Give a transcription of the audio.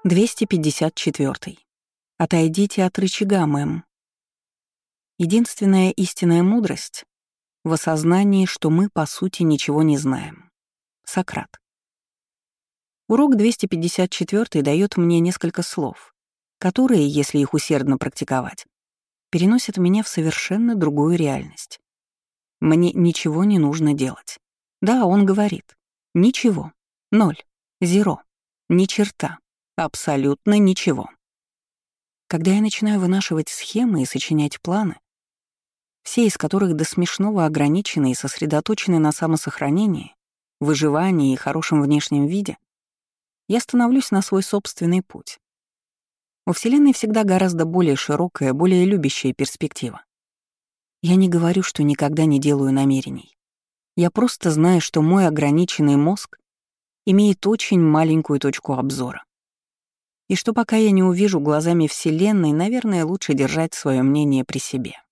254. Отойдите от рычага, мэм. Единственная истинная мудрость в осознании, что мы, по сути, ничего не знаем. Сократ. Урок 254 дает мне несколько слов, которые, если их усердно практиковать, переносят меня в совершенно другую реальность. Мне ничего не нужно делать. Да, он говорит. Ничего. Ноль. Зеро. Ни черта. Абсолютно ничего. Когда я начинаю вынашивать схемы и сочинять планы, все из которых до смешного ограничены и сосредоточены на самосохранении, выживании и хорошем внешнем виде, я становлюсь на свой собственный путь. У Вселенной всегда гораздо более широкая, более любящая перспектива. Я не говорю, что никогда не делаю намерений. Я просто знаю, что мой ограниченный мозг имеет очень маленькую точку обзора. И что пока я не увижу глазами Вселенной, наверное, лучше держать свое мнение при себе.